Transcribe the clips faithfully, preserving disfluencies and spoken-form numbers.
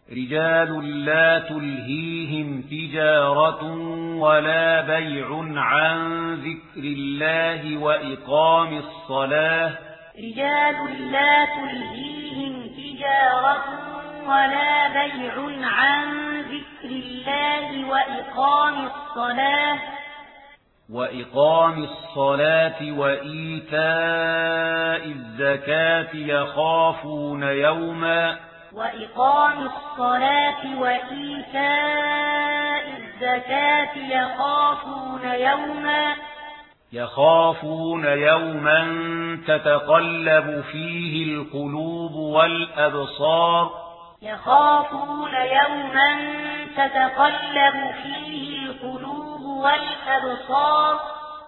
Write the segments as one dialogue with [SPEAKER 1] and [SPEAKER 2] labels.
[SPEAKER 1] رجال لا تلهيهم تجارة ولا بيع عن ذكر الله وإقام الصلاة
[SPEAKER 2] رجال لا تلهيهم تجارة ولا بيع عن ذكر الله وإقام الصلاة
[SPEAKER 1] وإقام الصلاة وإيتاء الزكاة يخافون يوما
[SPEAKER 2] وإقام الصلاة وإيتاء الزكاة يخافون يوما
[SPEAKER 1] يخافون يوما تتقلب فيه القلوب والأبصار
[SPEAKER 2] يخافون يوما تتقلب فيه القلوب والأبصار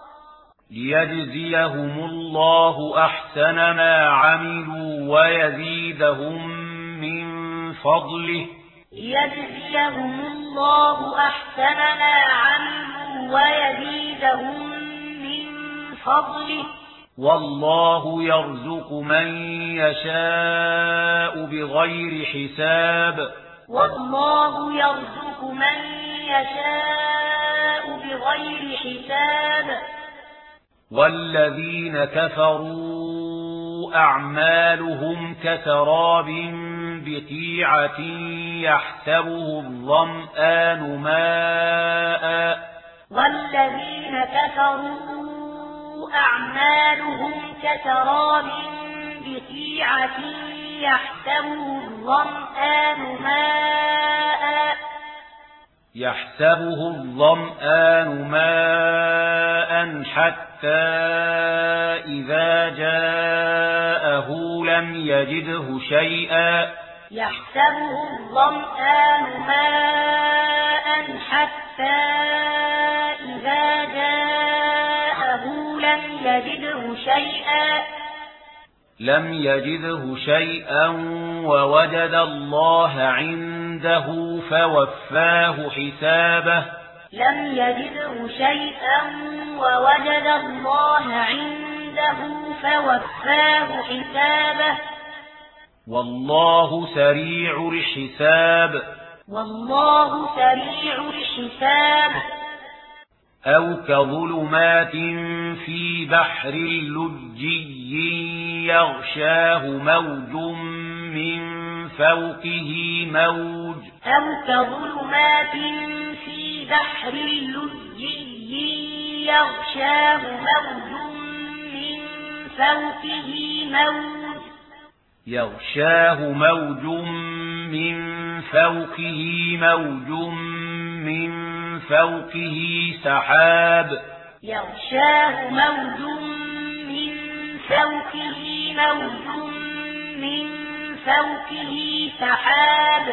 [SPEAKER 1] ليجزيهم الله أحسن ما عملوا ويزيدهم من فضله
[SPEAKER 2] ليجزيهم الله أحسن ما عملوا ويزيدهم من فضله
[SPEAKER 1] والله يرزق من يشاء بغير حساب
[SPEAKER 2] والله يرزق من يشاء بغير حساب
[SPEAKER 1] والذين كفروا أعمالهم كسراب بقيعة يحسبه الظمآن ماء
[SPEAKER 2] والذين كفروا أعمالهم كسراب بقيعة يحسبه الظمآن ماء
[SPEAKER 1] يحسبه الظمآن ماء حتى إذا جاءه لم يجده شيئا
[SPEAKER 2] يحسبه الظمآن ماء حتى إذا جاءه لم يجده شيئا
[SPEAKER 1] لم يجده شيئا ووجد الله عنده فوفاه حسابه
[SPEAKER 2] لم يجده شيئا ووجد الله عنده فوفاه حسابه
[SPEAKER 1] والله سريع الحساب
[SPEAKER 2] والله سريع الحساب
[SPEAKER 1] أو كظلمات في بحر لجي يغشاه موج من فوقه موج
[SPEAKER 2] أو كظلمات في بحر لجي يغشاه موج من فوقه موج
[SPEAKER 1] يغشاه موج من فوقه موج من فوقه سحاب
[SPEAKER 2] يغشاه موج من فوقه موج من فوقه سحاب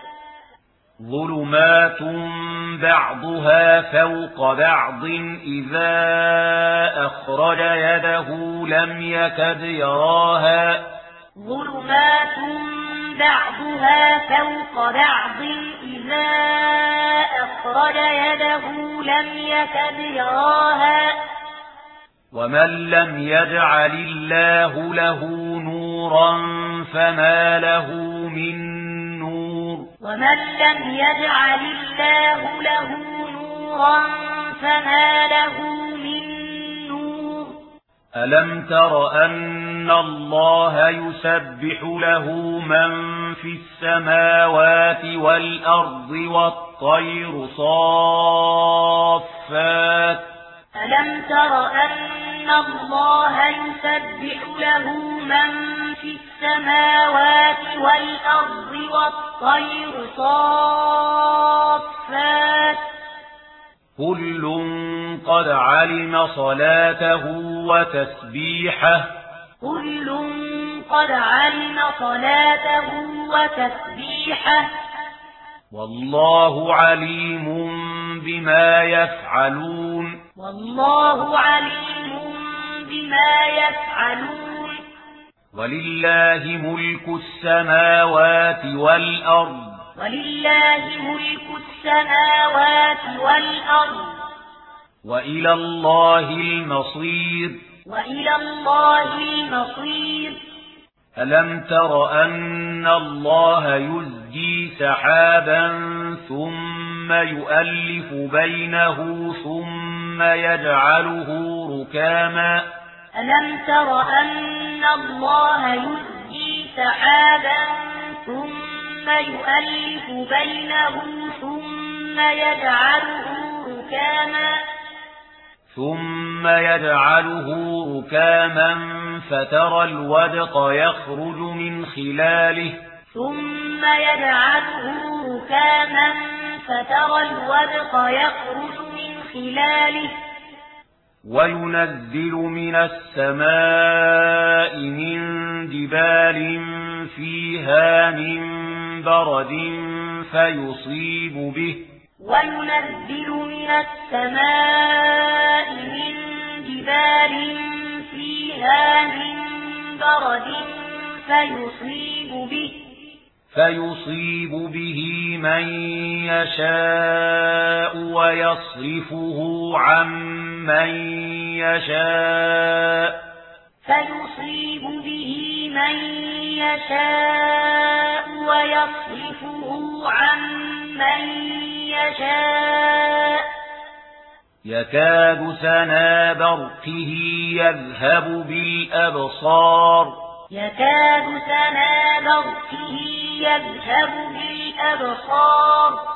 [SPEAKER 1] ظلمات بعضها فوق بعض إذا أخرج يده لم يكد يراها
[SPEAKER 2] ظلمات بعضها فوق بعض إذا أخرج يده لم يكد يراها
[SPEAKER 1] ومن لم يجعل الله له نورا فما له من نور
[SPEAKER 2] ومن لم يجعل الله له نورا فما له من نور
[SPEAKER 1] ألم تر أن الله يسبح له من في السماوات والأرض والطير صافات
[SPEAKER 2] ألم تر أن الله يسبح له من في السماوات والأرض والطير صافات
[SPEAKER 1] كل قد علم صلاته وتسبيحه
[SPEAKER 2] كل قد علم صلاته وتسبيحه
[SPEAKER 1] والله عليم بما يفعلون
[SPEAKER 2] والله عليم بما يفعلون
[SPEAKER 1] ولله ملك السماوات والأرض
[SPEAKER 2] ولله ملك السماوات والأرض
[SPEAKER 1] وإلى الله المصير
[SPEAKER 2] وإلى الله المصير
[SPEAKER 1] ألم تر أن الله يزجي سحابا ثم يؤلف بينه ثم يجعله ركاما
[SPEAKER 2] ألم تر أن الله يزجي سحابا ثم يؤلف بينه ثم يجعله ركاما
[SPEAKER 1] ثم يجعله ركاما فترى الودق يخرج من خلاله
[SPEAKER 2] ثم يجعله ركاما فترى الودق يخرج من خلاله
[SPEAKER 1] وينزل من السماء من جبال فيها من برد فيصيب به
[SPEAKER 2] وينزل من السماء من جبال فيها من برد فيصيب به
[SPEAKER 1] فيصيب به من يشاء ويصرفه عن من يشاء
[SPEAKER 2] فيصيب به من يشاء ويصرفه عن من يشاء
[SPEAKER 1] يكاد سنا برقه يذهب بالأبصار
[SPEAKER 2] يكاد سنا برقه يذهب بالأبصار